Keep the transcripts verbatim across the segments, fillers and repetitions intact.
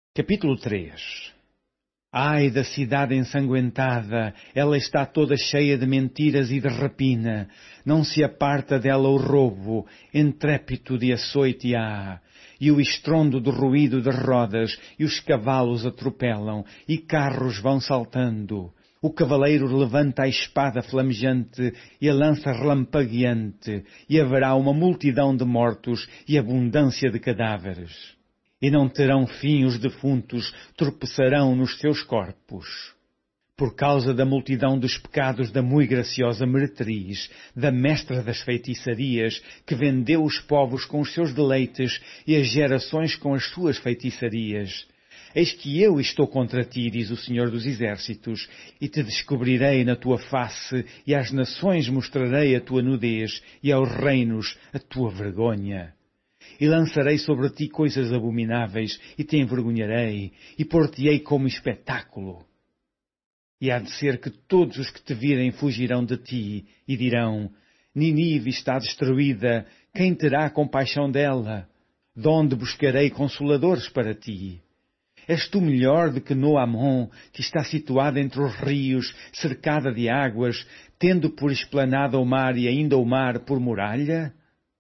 Capítulo três. Ai da cidade ensanguentada, ela está toda cheia de mentiras e de rapina. Não se aparta dela o roubo, entrépito de açoite há, e o estrondo do ruído de rodas, e os cavalos atropelam, e carros vão saltando. O cavaleiro levanta a espada flamejante e a lança relampagueante, e haverá uma multidão de mortos e abundância de cadáveres. E não terão fim os defuntos, tropeçarão nos seus corpos. Por causa da multidão dos pecados da mui graciosa meretriz, da mestra das feitiçarias, que vendeu os povos com os seus deleites e as gerações com as suas feitiçarias. Eis que eu estou contra ti, diz o Senhor dos Exércitos, e te descobrirei na tua face, e às nações mostrarei a tua nudez, e aos reinos a tua vergonha. E lançarei sobre ti coisas abomináveis, e te envergonharei, e pôr-te-ei como espetáculo. E há de ser que todos os que te virem fugirão de ti, e dirão, Ninive está destruída, quem terá compaixão dela? De onde buscarei consoladores para ti? És tu melhor do que Noamon, que está situada entre os rios, cercada de águas, tendo por esplanada o mar e ainda o mar por muralha?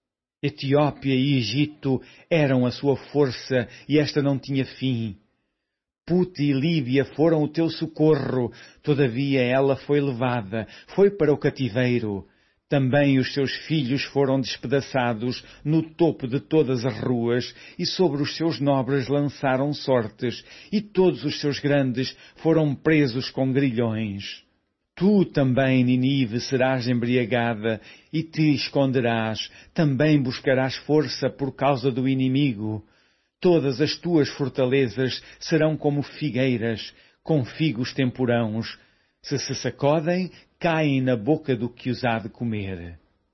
Etiópia e Egito eram a sua força, e esta não tinha fim. Pute e Líbia foram o teu socorro, todavia ela foi levada, foi para o cativeiro. Também os seus filhos foram despedaçados no topo de todas as ruas, e sobre os seus nobres lançaram sortes, e todos os seus grandes foram presos com grilhões. Tu também, Ninive, serás embriagada, e te esconderás, também buscarás força por causa do inimigo. Todas as tuas fortalezas serão como figueiras, com figos temporãos. Se se sacodem, caem na boca do que os há de comer.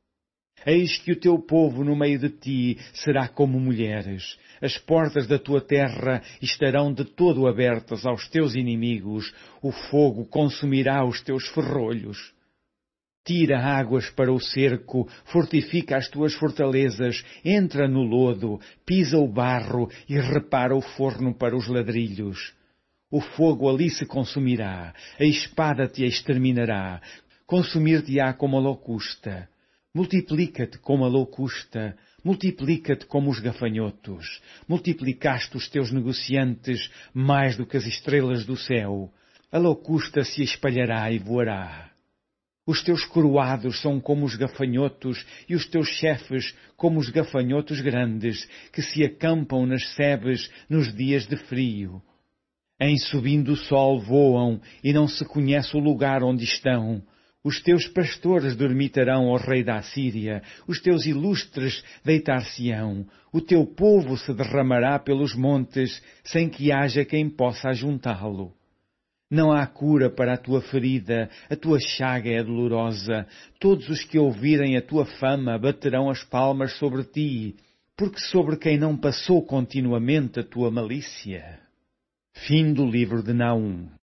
Eis que o teu povo no meio de ti será como mulheres. As portas da tua terra estarão de todo abertas aos teus inimigos. O fogo consumirá os teus ferrolhos. Tira águas para o cerco, fortifica as tuas fortalezas, entra no lodo, pisa o barro e repara o forno para os ladrilhos. O fogo ali se consumirá, a espada te exterminará, consumir-te-á como a locusta. Multiplica-te como a locusta, multiplica-te como os gafanhotos. Multiplicaste os teus negociantes mais do que as estrelas do céu. A locusta se espalhará e voará. Os teus coroados são como os gafanhotos e os teus chefes como os gafanhotos grandes, que se acampam nas sebes nos dias de frio. Em subindo o sol voam e não se conhece o lugar onde estão. Os teus pastores dormitarão, ó rei da Assíria, os teus ilustres deitar-se-ão. O teu povo se derramará pelos montes, sem que haja quem possa ajuntá-lo. Não há cura para a tua ferida, a tua chaga é dolorosa. Todos os que ouvirem a tua fama baterão as palmas sobre ti, porque sobre quem não passou continuamente a tua malícia. Fim do livro de Naum.